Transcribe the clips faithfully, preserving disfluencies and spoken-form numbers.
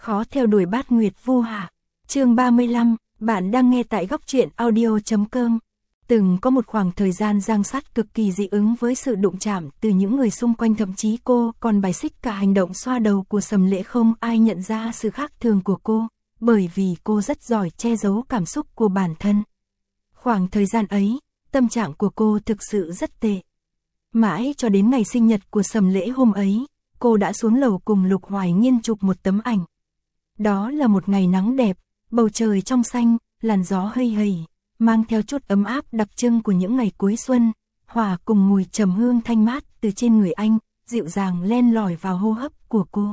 Khó theo đuổi bát nguyệt vu hạ. Chương ba mươi lăm, bạn đang nghe tại góc truyện audio chấm com. Từng có một khoảng thời gian Giang Sắt cực kỳ dị ứng với sự đụng chạm từ những người xung quanh, thậm chí cô còn bài xích cả hành động xoa đầu của Sầm Lễ. Không ai nhận ra sự khác thường của cô, bởi vì cô rất giỏi che giấu cảm xúc của bản thân. Khoảng thời gian ấy, tâm trạng của cô thực sự rất tệ. Mãi cho đến ngày sinh nhật của Sầm Lễ hôm ấy, cô đã xuống lầu cùng Lục Hoài Nhiên chụp một tấm ảnh. Đó là một ngày nắng đẹp, bầu trời trong xanh, làn gió hây hây, mang theo chút ấm áp đặc trưng của những ngày cuối xuân, hòa cùng mùi trầm hương thanh mát từ trên người anh, dịu dàng len lỏi vào hô hấp của cô.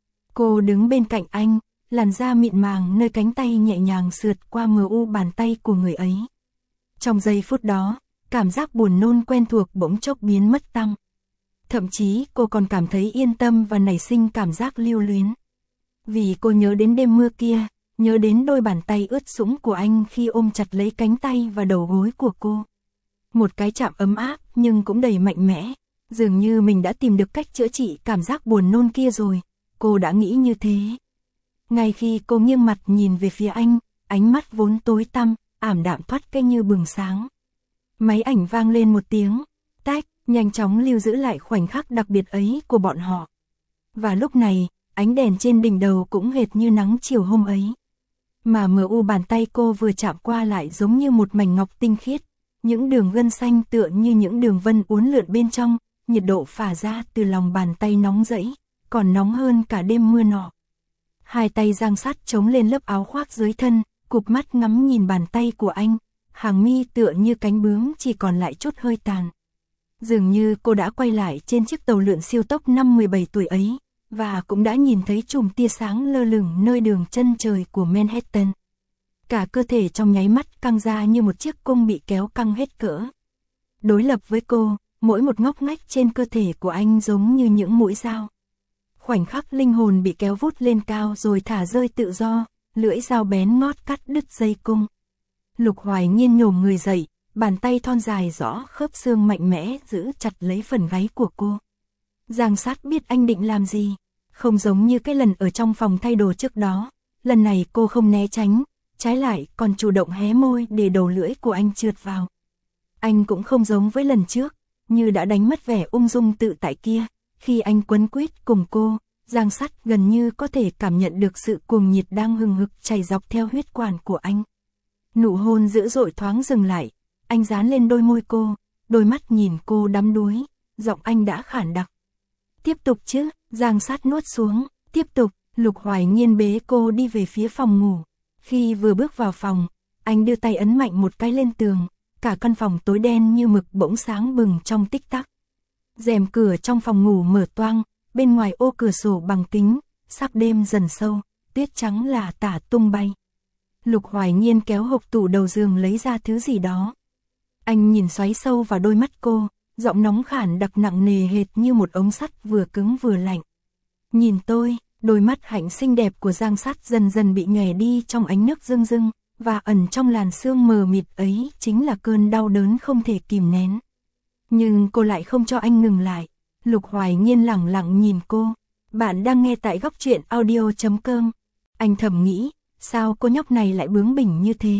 Cô đứng bên cạnh anh, làn da mịn màng nơi cánh tay nhẹ nhàng sượt qua mờ u bàn tay của người ấy. Trong giây phút đó, cảm giác buồn nôn quen thuộc bỗng chốc biến mất tăm. Thậm chí cô còn cảm thấy yên tâm và nảy sinh cảm giác lưu luyến. Vì cô nhớ đến đêm mưa kia, nhớ đến đôi bàn tay ướt sũng của anh khi ôm chặt lấy cánh tay và đầu gối của cô. Một cái chạm ấm áp nhưng cũng đầy mạnh mẽ, dường như mình đã tìm được cách chữa trị cảm giác buồn nôn kia rồi, cô đã nghĩ như thế. Ngay khi cô nghiêng mặt nhìn về phía anh, ánh mắt vốn tối tăm, ảm đạm thoát cái như bừng sáng. Máy ảnh vang lên một tiếng, tách, nhanh chóng lưu giữ lại khoảnh khắc đặc biệt ấy của bọn họ. Và lúc này, ánh đèn trên đỉnh đầu cũng hệt như nắng chiều hôm ấy. Mà mờ u bàn tay cô vừa chạm qua lại giống như một mảnh ngọc tinh khiết, những đường gân xanh tựa như những đường vân uốn lượn bên trong, nhiệt độ phả ra từ lòng bàn tay nóng rẫy, còn nóng hơn cả đêm mưa nọ. Hai tay Giang Sắt chống lên lớp áo khoác dưới thân, cụp mắt ngắm nhìn bàn tay của anh, hàng mi tựa như cánh bướm chỉ còn lại chút hơi tàn. Dường như cô đã quay lại trên chiếc tàu lượn siêu tốc năm mười bảy tuổi ấy, và cũng đã nhìn thấy chùm tia sáng lơ lửng nơi đường chân trời của Manhattan. Cả cơ thể trong nháy mắt căng ra như một chiếc cung bị kéo căng hết cỡ. Đối lập với cô, mỗi một ngóc ngách trên cơ thể của anh giống như những mũi dao. Khoảnh khắc linh hồn bị kéo vút lên cao rồi thả rơi tự do, lưỡi dao bén ngót cắt đứt dây cung. Lục Hoài Nhiên nhổm người dậy, bàn tay thon dài rõ khớp xương mạnh mẽ giữ chặt lấy phần gáy của cô. Giang Sắt biết anh định làm gì, không giống như cái lần ở trong phòng thay đồ trước đó, lần này cô không né tránh, trái lại còn chủ động hé môi để đầu lưỡi của anh trượt vào. Anh cũng không giống với lần trước, như đã đánh mất vẻ ung dung tự tại kia, khi anh quấn quýt cùng cô, Giang Sắt gần như có thể cảm nhận được sự cuồng nhiệt đang hừng hực chảy dọc theo huyết quản của anh. Nụ hôn dữ dội thoáng dừng lại, anh dán lên đôi môi cô, đôi mắt nhìn cô đắm đuối, giọng anh đã khản đặc. Tiếp tục chứ, Giang Sắt nuốt xuống, tiếp tục. Lục Hoài Nhiên bế cô đi về phía phòng ngủ. Khi vừa bước vào phòng, anh đưa tay ấn mạnh một cái lên tường, cả căn phòng tối đen như mực bỗng sáng bừng trong tích tắc. Rèm cửa trong phòng ngủ mở toang, bên ngoài ô cửa sổ bằng kính, sắc đêm dần sâu, tuyết trắng là tả tung bay. Lục Hoài Nhiên kéo hộc tủ đầu giường lấy ra thứ gì đó. Anh nhìn xoáy sâu vào đôi mắt cô, giọng nóng khản đặc nặng nề hệt như một ống sắt vừa cứng vừa lạnh. Nhìn tôi, đôi mắt hạnh xinh đẹp của Giang Sắt dần dần bị nhòe đi trong ánh nước rưng rưng, và ẩn trong làn sương mờ mịt ấy chính là cơn đau đớn không thể kìm nén. Nhưng cô lại không cho anh ngừng lại. Lục Hoài Nhiên lẳng lặng nhìn cô. Bạn đang nghe tại góc truyện audio chấm com. Anh thầm nghĩ, sao cô nhóc này lại bướng bỉnh như thế?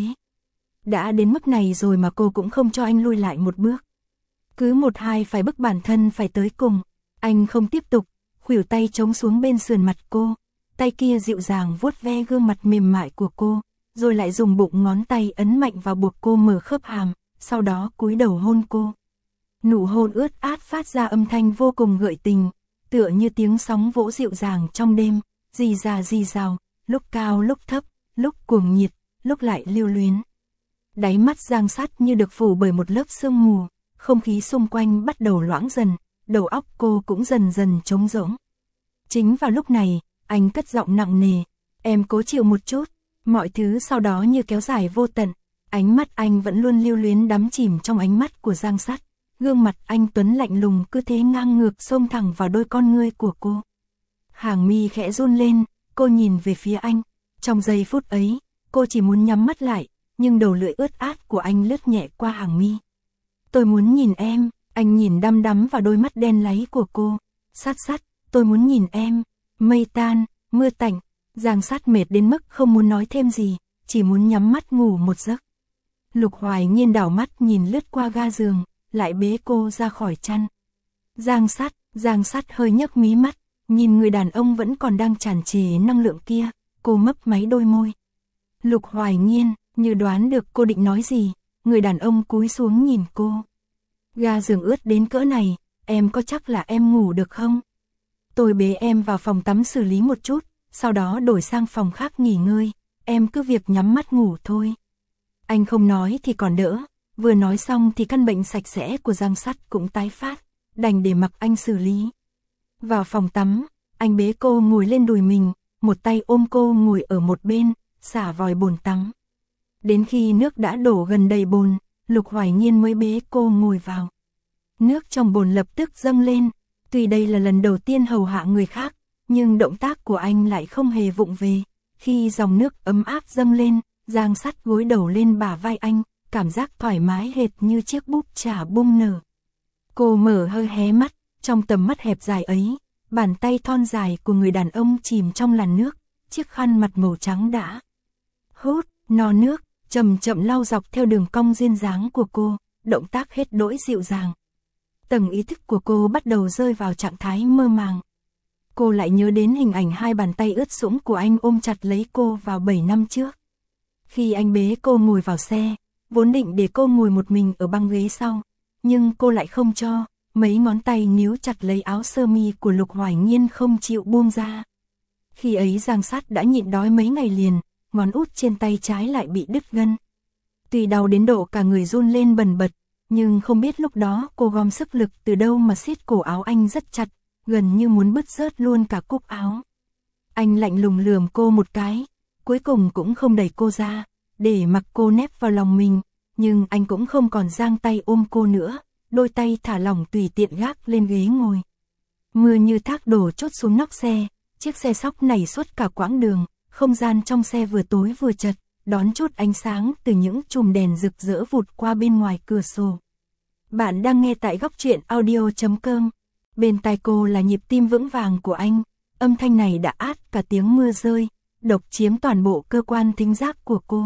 Đã đến mức này rồi mà cô cũng không cho anh lui lại một bước. Cứ một hai phải bức bản thân phải tới cùng. Anh không tiếp tục, khuỷu tay chống xuống bên sườn mặt cô. Tay kia dịu dàng vuốt ve gương mặt mềm mại của cô, rồi lại dùng bụng ngón tay ấn mạnh vào buộc cô mở khớp hàm, sau đó cúi đầu hôn cô. Nụ hôn ướt át phát ra âm thanh vô cùng gợi tình, tựa như tiếng sóng vỗ dịu dàng trong đêm, rì rà rì rào, lúc cao lúc thấp, lúc cuồng nhiệt, lúc lại lưu luyến. Đáy mắt Giang Sắt như được phủ bởi một lớp sương mù, không khí xung quanh bắt đầu loãng dần, đầu óc cô cũng dần dần trống rỗng. Chính vào lúc này, anh cất giọng nặng nề, em cố chịu một chút, mọi thứ sau đó như kéo dài vô tận. Ánh mắt anh vẫn luôn lưu luyến đắm chìm trong ánh mắt của Giang Sắt. Gương mặt anh tuấn lạnh lùng cứ thế ngang ngược xông thẳng vào đôi con ngươi của cô. Hàng mi khẽ run lên, cô nhìn về phía anh. Trong giây phút ấy, cô chỉ muốn nhắm mắt lại, nhưng đầu lưỡi ướt át của anh lướt nhẹ qua hàng mi. Tôi muốn nhìn em, anh nhìn đăm đắm vào đôi mắt đen láy của cô. Sắt Sắt, tôi muốn nhìn em. Mây tan, mưa tạnh, Giang Sát mệt đến mức không muốn nói thêm gì, chỉ muốn nhắm mắt ngủ một giấc. Lục Hoài Nhiên đảo mắt nhìn lướt qua ga giường, lại bế cô ra khỏi chăn. Giang Sát, Giang Sát hơi nhấc mí mắt, nhìn người đàn ông vẫn còn đang tràn trề năng lượng kia, cô mấp máy đôi môi. Lục Hoài Nhiên, như đoán được cô định nói gì, người đàn ông cúi xuống nhìn cô. Ga giường ướt đến cỡ này, em có chắc là em ngủ được không? Tôi bế em vào phòng tắm xử lý một chút, sau đó đổi sang phòng khác nghỉ ngơi, em cứ việc nhắm mắt ngủ thôi. Anh không nói thì còn đỡ, vừa nói xong thì căn bệnh sạch sẽ của Giang Sắt cũng tái phát, đành để mặc anh xử lý. Vào phòng tắm, anh bế cô ngồi lên đùi mình, một tay ôm cô ngồi ở một bên, xả vòi bồn tắm. Đến khi nước đã đổ gần đầy bồn, Lục Hoài Nhiên mới bế cô ngồi vào. Nước trong bồn lập tức dâng lên, tuy đây là lần đầu tiên hầu hạ người khác, nhưng động tác của anh lại không hề vụng về. Khi dòng nước ấm áp dâng lên, Giang Sắt gối đầu lên bả vai anh, cảm giác thoải mái hệt như chiếc búp trà bung nở. Cô mở hơi hé mắt, trong tầm mắt hẹp dài ấy, bàn tay thon dài của người đàn ông chìm trong làn nước, chiếc khăn mặt màu trắng đã hút no nước, chậm chậm lau dọc theo đường cong duyên dáng của cô, động tác hết đỗi dịu dàng. Tầng ý thức của cô bắt đầu rơi vào trạng thái mơ màng. Cô lại nhớ đến hình ảnh hai bàn tay ướt sũng của anh ôm chặt lấy cô vào bảy năm trước. Khi anh bế cô ngồi vào xe, vốn định để cô ngồi một mình ở băng ghế sau, nhưng cô lại không cho, mấy ngón tay níu chặt lấy áo sơ mi của Lục Hoài Nhiên không chịu buông ra. Khi ấy Giang Sắt đã nhịn đói mấy ngày liền, ngón út trên tay trái lại bị đứt gân. Tuy đau đến độ cả người run lên bần bật, nhưng không biết lúc đó cô gom sức lực từ đâu mà siết cổ áo anh rất chặt, gần như muốn bứt rớt luôn cả cúc áo. Anh lạnh lùng lườm cô một cái, cuối cùng cũng không đẩy cô ra, để mặc cô nép vào lòng mình, nhưng anh cũng không còn giang tay ôm cô nữa, đôi tay thả lỏng tùy tiện gác lên ghế ngồi. Mưa như thác đổ trút xuống nóc xe, chiếc xe xóc nảy suốt cả quãng đường, không gian trong xe vừa tối vừa chật, đón chút ánh sáng từ những chùm đèn rực rỡ vụt qua bên ngoài cửa sổ. Bạn đang nghe tại góc truyện audio chấm com. Bên tai cô là nhịp tim vững vàng của anh, âm thanh này đã át cả tiếng mưa rơi, độc chiếm toàn bộ cơ quan thính giác của cô.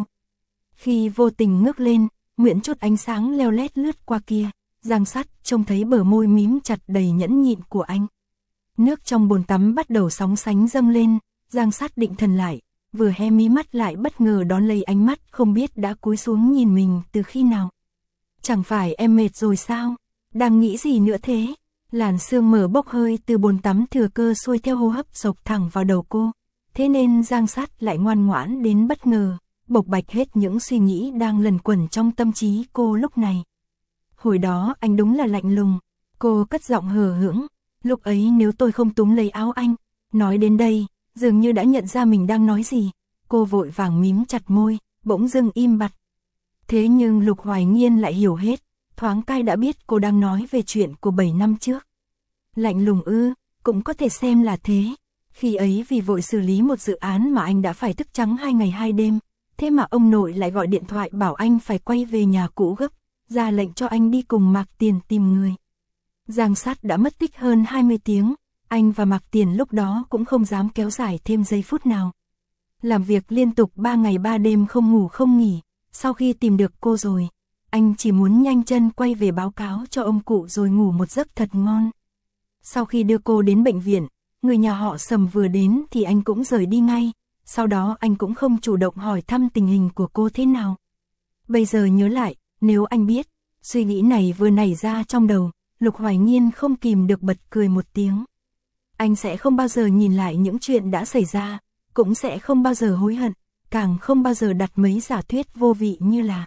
Khi vô tình ngước lên, nguyện chút ánh sáng leo lét lướt qua kia, Giang Sắt trông thấy bờ môi mím chặt đầy nhẫn nhịn của anh. Nước trong bồn tắm bắt đầu sóng sánh dâng lên, Giang Sắt định thần lại, vừa hé mí mắt lại bất ngờ đón lấy ánh mắt không biết đã cúi xuống nhìn mình từ khi nào. Chẳng phải em mệt rồi sao? Đang nghĩ gì nữa thế? Làn sương mờ bốc hơi từ bồn tắm thừa cơ xuôi theo hô hấp sộc thẳng vào đầu cô. Thế nên Giang Sắt lại ngoan ngoãn đến bất ngờ, bộc bạch hết những suy nghĩ đang lẩn quẩn trong tâm trí cô lúc này. Hồi đó anh đúng là lạnh lùng, cô cất giọng hờ hững, lúc ấy nếu tôi không túm lấy áo anh. Nói đến đây, dường như đã nhận ra mình đang nói gì, cô vội vàng mím chặt môi, bỗng dưng im bặt. Thế nhưng Lục Hoài Nhiên lại hiểu hết, thoáng cai đã biết cô đang nói về chuyện của bảy năm trước. Lạnh lùng ư, cũng có thể xem là thế. Khi ấy vì vội xử lý một dự án mà anh đã phải thức trắng hai ngày hai đêm, thế mà ông nội lại gọi điện thoại bảo anh phải quay về nhà cũ gấp, ra lệnh cho anh đi cùng Mạc Tiền tìm người. Giang Sắt đã mất tích hơn hai mươi tiếng, anh và Mạc Tiền lúc đó cũng không dám kéo dài thêm giây phút nào. Làm việc liên tục ba ngày ba đêm không ngủ không nghỉ, sau khi tìm được cô rồi, anh chỉ muốn nhanh chân quay về báo cáo cho ông cụ rồi ngủ một giấc thật ngon. Sau khi đưa cô đến bệnh viện, người nhà họ Sầm vừa đến thì anh cũng rời đi ngay, sau đó anh cũng không chủ động hỏi thăm tình hình của cô thế nào. Bây giờ nhớ lại, nếu anh biết, suy nghĩ này vừa nảy ra trong đầu, Lục Hoài Nhiên không kìm được bật cười một tiếng. Anh sẽ không bao giờ nhìn lại những chuyện đã xảy ra, cũng sẽ không bao giờ hối hận, càng không bao giờ đặt mấy giả thuyết vô vị như là.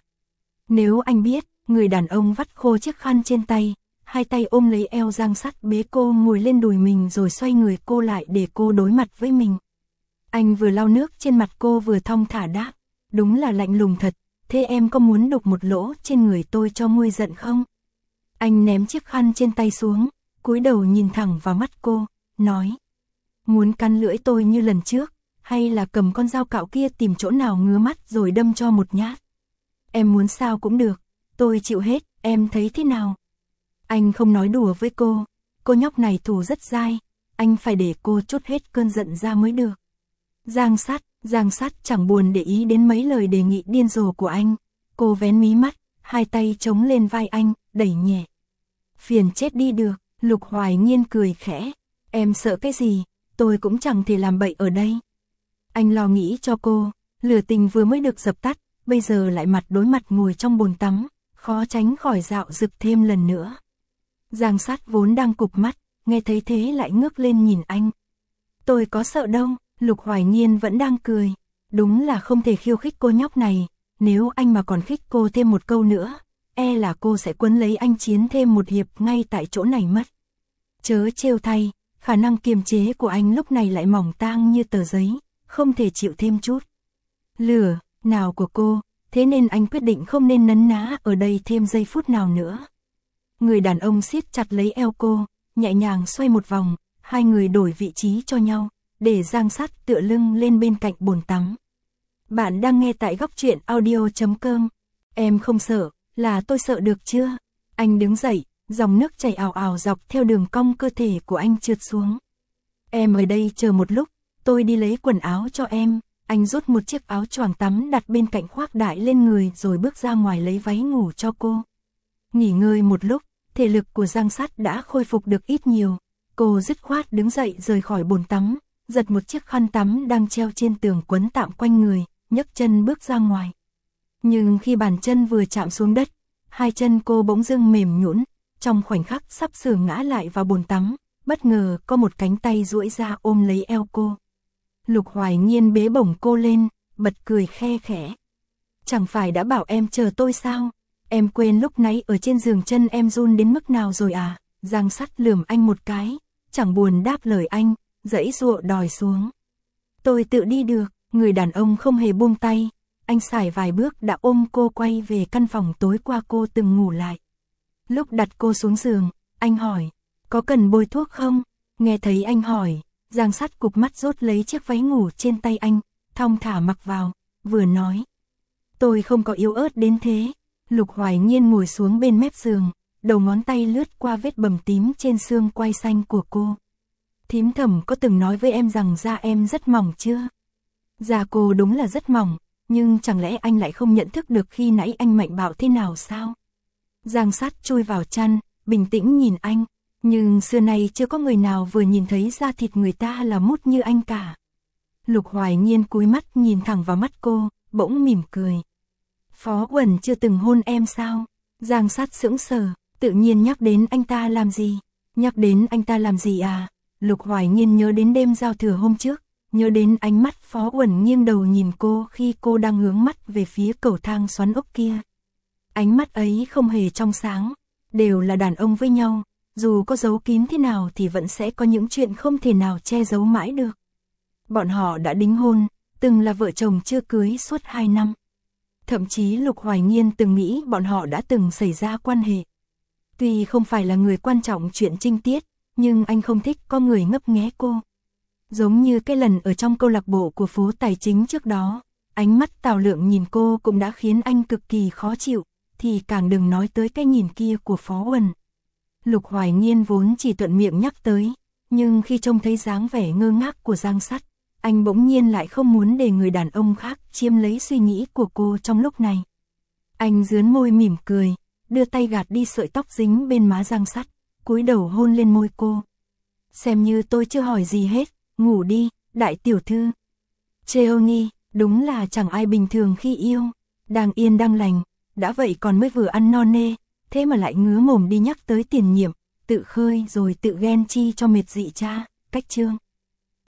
Nếu anh biết, người đàn ông vắt khô chiếc khăn trên tay, hai tay ôm lấy eo Giang Sắt bế cô ngồi lên đùi mình rồi xoay người cô lại để cô đối mặt với mình. Anh vừa lau nước trên mặt cô vừa thong thả đáp, đúng là lạnh lùng thật, thế em có muốn đục một lỗ trên người tôi cho nguôi giận không? Anh ném chiếc khăn trên tay xuống, cúi đầu nhìn thẳng vào mắt cô, nói. Muốn cắn lưỡi tôi như lần trước, hay là cầm con dao cạo kia tìm chỗ nào ngứa mắt rồi đâm cho một nhát? Em muốn sao cũng được, tôi chịu hết, em thấy thế nào? Anh không nói đùa với cô, cô nhóc này thủ rất dai, anh phải để cô trút hết cơn giận ra mới được. Giang Sắt, Giang Sắt chẳng buồn để ý đến mấy lời đề nghị điên rồ của anh. Cô vén mí mắt, hai tay chống lên vai anh, đẩy nhẹ. Phiền chết đi được, Lục Hoài Nhiên cười khẽ. Em sợ cái gì, tôi cũng chẳng thể làm bậy ở đây. Anh lo nghĩ cho cô, lửa tình vừa mới được dập tắt, bây giờ lại mặt đối mặt ngồi trong bồn tắm, khó tránh khỏi dạo rực thêm lần nữa. Giang Sắt vốn đang cụp mắt, nghe thấy thế lại ngước lên nhìn anh. Tôi có sợ đâu, Lục Hoài Nhiên vẫn đang cười. Đúng là không thể khiêu khích cô nhóc này, nếu anh mà còn khích cô thêm một câu nữa, e là cô sẽ quấn lấy anh chiến thêm một hiệp ngay tại chỗ này mất. Chớ trêu thay, khả năng kiềm chế của anh lúc này lại mỏng tang như tờ giấy, không thể chịu thêm chút lửa nào của cô, thế nên anh quyết định không nên nấn ná ở đây thêm giây phút nào nữa. Người đàn ông siết chặt lấy eo cô, nhẹ nhàng xoay một vòng, hai người đổi vị trí cho nhau, để Giang Sắt tựa lưng lên bên cạnh bồn tắm. Bạn đang nghe tại góc truyện audio chấm com. Em không sợ, là tôi sợ được chưa? Anh đứng dậy, dòng nước chảy ào ào dọc theo đường cong cơ thể của anh trượt xuống. Em ở đây chờ một lúc, tôi đi lấy quần áo cho em. Anh rút một chiếc áo choàng tắm đặt bên cạnh khoác đại lên người rồi bước ra ngoài lấy váy ngủ cho cô. Nghỉ ngơi một lúc, thể lực của Giang Sắt đã khôi phục được ít nhiều. Cô dứt khoát đứng dậy rời khỏi bồn tắm, giật một chiếc khăn tắm đang treo trên tường quấn tạm quanh người, nhấc chân bước ra ngoài. Nhưng khi bàn chân vừa chạm xuống đất, hai chân cô bỗng dưng mềm nhũn, trong khoảnh khắc sắp sửa ngã lại vào bồn tắm, bất ngờ có một cánh tay duỗi ra ôm lấy eo cô. Lục Hoài Nhiên bế bổng cô lên, bật cười khe khẽ. Chẳng phải đã bảo em chờ tôi sao? Em quên lúc nãy ở trên giường chân em run đến mức nào rồi à? Giang Sắt lườm anh một cái, chẳng buồn đáp lời anh, giãy giụa đòi xuống. Tôi tự đi được, người đàn ông không hề buông tay, anh xài vài bước đã ôm cô quay về căn phòng tối qua cô từng ngủ lại. Lúc đặt cô xuống giường, anh hỏi, có cần bôi thuốc không? Nghe thấy anh hỏi, Giang Sắt cụp mắt rút lấy chiếc váy ngủ trên tay anh, thong thả mặc vào, vừa nói. Tôi không có yếu ớt đến thế. Lục Hoài Nhiên ngồi xuống bên mép giường, đầu ngón tay lướt qua vết bầm tím trên xương quai xanh của cô. Thím Thẩm có từng nói với em rằng da em rất mỏng chưa? Da cô đúng là rất mỏng, nhưng chẳng lẽ anh lại không nhận thức được khi nãy anh mạnh bạo thế nào sao? Giang Sắt chui vào chăn, bình tĩnh nhìn anh, nhưng xưa nay chưa có người nào vừa nhìn thấy da thịt người ta là mút như anh cả. Lục Hoài Nhiên cúi mắt nhìn thẳng vào mắt cô, bỗng mỉm cười. Phó Uẩn chưa từng hôn em sao? Giang Sắt sững sờ, tự nhiên nhắc đến anh ta làm gì? Nhắc đến anh ta làm gì à? Lục Hoài Nhiên nhớ đến đêm giao thừa hôm trước, nhớ đến ánh mắt Phó Uẩn nghiêng đầu nhìn cô khi cô đang hướng mắt về phía cầu thang xoắn ốc kia. Ánh mắt ấy không hề trong sáng, đều là đàn ông với nhau, dù có giấu kín thế nào thì vẫn sẽ có những chuyện không thể nào che giấu mãi được. Bọn họ đã đính hôn, từng là vợ chồng chưa cưới suốt hai năm. Thậm chí Lục Hoài Nhiên từng nghĩ bọn họ đã từng xảy ra quan hệ. Tuy không phải là người quan trọng chuyện trinh tiết, nhưng anh không thích có người ngấp nghé cô. Giống như cái lần ở trong câu lạc bộ của phố tài chính trước đó, ánh mắt Tào Lượng nhìn cô cũng đã khiến anh cực kỳ khó chịu, thì càng đừng nói tới cái nhìn kia của Phó Uẩn. Lục Hoài Nhiên vốn chỉ thuận miệng nhắc tới, nhưng khi trông thấy dáng vẻ ngơ ngác của Giang Sắt, anh bỗng nhiên lại không muốn để người đàn ông khác chiếm lấy suy nghĩ của cô trong lúc này. Anh dướn môi mỉm cười, đưa tay gạt đi sợi tóc dính bên má Giang Sắt, cúi đầu hôn lên môi cô. Xem như tôi chưa hỏi gì hết, ngủ đi, đại tiểu thư. Cheongi, đúng là chẳng ai bình thường khi yêu, đang yên đang lành, đã vậy còn mới vừa ăn no nê, thế mà lại ngứa mồm đi nhắc tới tiền nhiệm, tự khơi rồi tự ghen chi cho mệt dị cha, cách chương.